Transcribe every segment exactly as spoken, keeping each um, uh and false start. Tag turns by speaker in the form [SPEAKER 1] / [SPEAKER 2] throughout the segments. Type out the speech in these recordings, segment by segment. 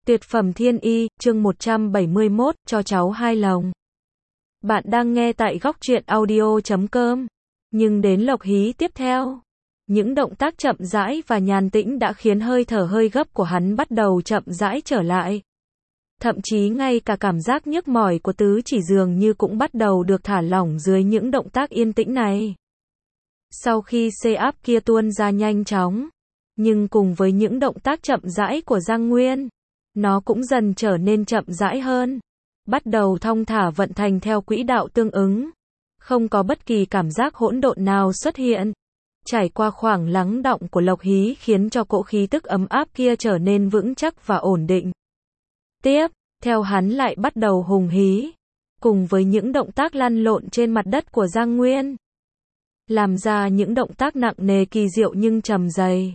[SPEAKER 1] Tuyệt phẩm thiên y, chương một trăm bảy mươi mốt, cho cháu hai lồng. Bạn đang nghe tại góc truyện audio chấm com. Nhưng đến lộc hí tiếp theo, những động tác chậm rãi và nhàn tĩnh đã khiến hơi thở hơi gấp của hắn bắt đầu chậm rãi trở lại. Thậm chí ngay cả cảm giác nhức mỏi của tứ chỉ dường như cũng bắt đầu được thả lỏng dưới những động tác yên tĩnh này. Sau khi xê áp kia tuôn ra nhanh chóng, nhưng cùng với những động tác chậm rãi của Giang Nguyên, nó cũng dần trở nên chậm rãi hơn, bắt đầu thong thả vận thành theo quỹ đạo tương ứng, không có bất kỳ cảm giác hỗn độn nào xuất hiện. Trải qua khoảng lắng đọng của lộc hí khiến cho cỗ khí tức ấm áp kia trở nên vững chắc và ổn định. Tiếp theo hắn lại bắt đầu hùng hí, cùng với những động tác lăn lộn trên mặt đất của Giang Nguyên, làm ra những động tác nặng nề kỳ diệu nhưng trầm dày.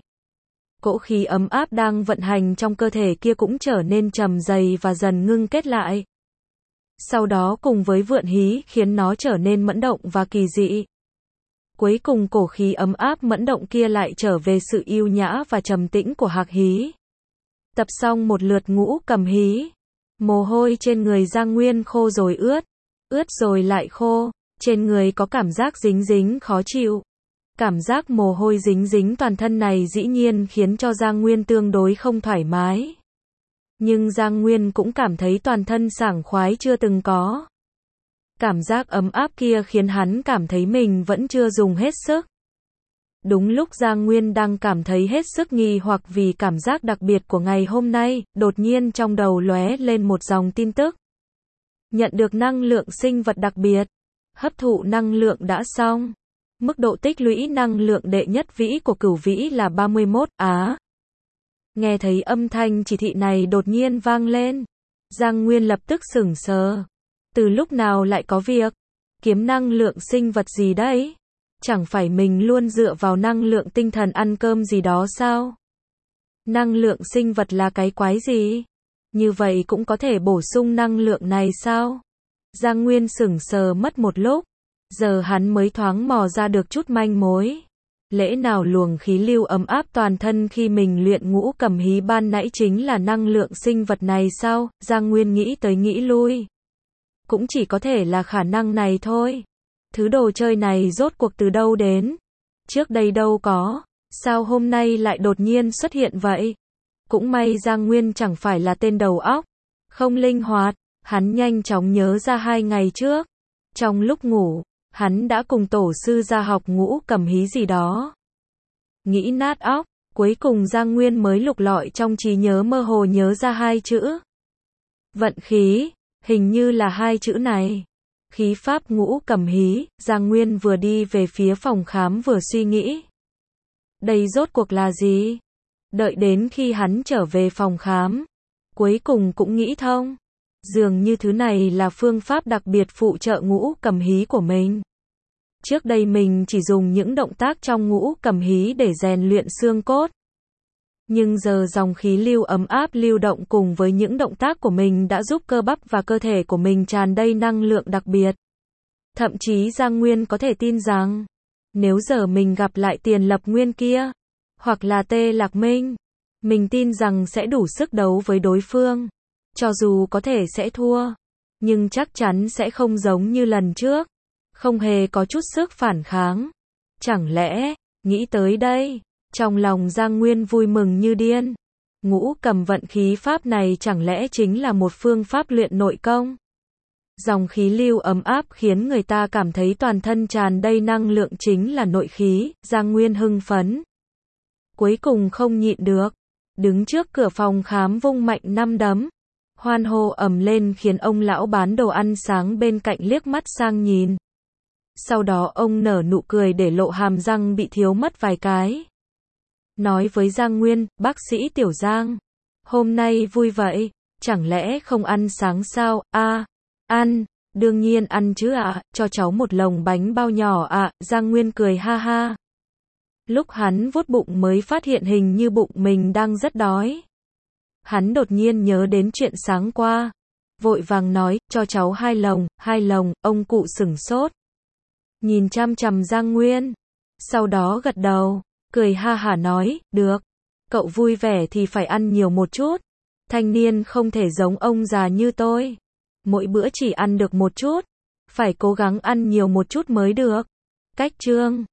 [SPEAKER 1] Cỗ khí ấm áp đang vận hành trong cơ thể kia cũng trở nên trầm dày và dần ngưng kết lại. Sau đó cùng với vượn hí khiến nó trở nên mẫn động và kỳ dị. Cuối cùng cổ khí ấm áp mẫn động kia lại trở về sự yêu nhã và trầm tĩnh của hạc hí. Tập xong một lượt ngũ cầm hí, mồ hôi trên người Giang Nguyên khô rồi ướt, ướt rồi lại khô, trên người có cảm giác dính dính khó chịu. Cảm giác mồ hôi dính dính toàn thân này dĩ nhiên khiến cho Giang Nguyên tương đối không thoải mái. Nhưng Giang Nguyên cũng cảm thấy toàn thân sảng khoái chưa từng có. Cảm giác ấm áp kia khiến hắn cảm thấy mình vẫn chưa dùng hết sức. Đúng lúc Giang Nguyên đang cảm thấy hết sức nghi hoặc vì cảm giác đặc biệt của ngày hôm nay, đột nhiên trong đầu lóe lên một dòng tin tức. Nhận được năng lượng sinh vật đặc biệt. Hấp thụ năng lượng đã xong. Mức độ tích lũy năng lượng đệ nhất vĩ của cửu vĩ là ba mươi mốt, á. Nghe thấy âm thanh chỉ thị này đột nhiên vang lên. Giang Nguyên lập tức sửng sờ. Từ lúc nào lại có việc? Kiếm năng lượng sinh vật gì đấy? Chẳng phải mình luôn dựa vào năng lượng tinh thần ăn cơm gì đó sao? Năng lượng sinh vật là cái quái gì? Như vậy cũng có thể bổ sung năng lượng này sao? Giang Nguyên sửng sờ mất một lúc. Giờ hắn mới thoáng mò ra được chút manh mối. Lẽ nào luồng khí lưu ấm áp toàn thân khi mình luyện ngũ cầm hí ban nãy chính là năng lượng sinh vật này sao? Giang Nguyên nghĩ tới nghĩ lui. Cũng chỉ có thể là khả năng này thôi. Thứ đồ chơi này rốt cuộc từ đâu đến? Trước đây đâu có. Sao hôm nay lại đột nhiên xuất hiện vậy? Cũng may Giang Nguyên chẳng phải là tên đầu óc không linh hoạt. Hắn nhanh chóng nhớ ra hai ngày trước. Trong lúc ngủ, hắn đã cùng tổ sư ra học ngũ cầm hí gì đó. Nghĩ nát óc, cuối cùng Giang Nguyên mới lục lọi trong trí nhớ mơ hồ nhớ ra hai chữ. Vận khí, hình như là hai chữ này. Khí pháp ngũ cầm hí, Giang Nguyên vừa đi về phía phòng khám vừa suy nghĩ. Đây rốt cuộc là gì? Đợi đến khi hắn trở về phòng khám, cuối cùng cũng nghĩ thông. Dường như thứ này là phương pháp đặc biệt phụ trợ ngũ cầm hí của mình. Trước đây mình chỉ dùng những động tác trong ngũ cầm hí để rèn luyện xương cốt. Nhưng giờ dòng khí lưu ấm áp lưu động cùng với những động tác của mình đã giúp cơ bắp và cơ thể của mình tràn đầy năng lượng đặc biệt. Thậm chí Giang Nguyên có thể tin rằng, nếu giờ mình gặp lại Tiền Lập Nguyên kia, hoặc là Tê Lạc Minh, mình tin rằng sẽ đủ sức đấu với đối phương. Cho dù có thể sẽ thua, nhưng chắc chắn sẽ không giống như lần trước, không hề có chút sức phản kháng. Chẳng lẽ, nghĩ tới đây, trong lòng Giang Nguyên vui mừng như điên. Ngũ cầm vận khí pháp này chẳng lẽ chính là một phương pháp luyện nội công? Dòng khí lưu ấm áp khiến người ta cảm thấy toàn thân tràn đầy năng lượng chính là nội khí. Giang Nguyên hưng phấn. Cuối cùng không nhịn được, đứng trước cửa phòng khám vung mạnh năm đấm. Hoan hô ầm lên khiến ông lão bán đồ ăn sáng bên cạnh liếc mắt sang nhìn. Sau đó ông nở nụ cười để lộ hàm răng bị thiếu mất vài cái. Nói với Giang Nguyên, bác sĩ Tiểu Giang, hôm nay vui vậy, chẳng lẽ không ăn sáng sao? A, à, ăn, đương nhiên ăn chứ ạ, à, cho cháu một lồng bánh bao nhỏ ạ. À. Giang Nguyên cười ha ha. Lúc hắn vuốt bụng mới phát hiện hình như bụng mình đang rất đói. Hắn đột nhiên nhớ đến chuyện sáng qua, vội vàng nói, cho cháu hai lồng, hai lồng. Ông cụ sửng sốt, nhìn chăm chằm Giang Nguyên, sau đó gật đầu, cười ha hả nói, được, cậu vui vẻ thì phải ăn nhiều một chút, Thanh niên không thể giống ông già như tôi. Mỗi bữa chỉ ăn được một chút. Phải cố gắng ăn nhiều một chút mới được. Cách chương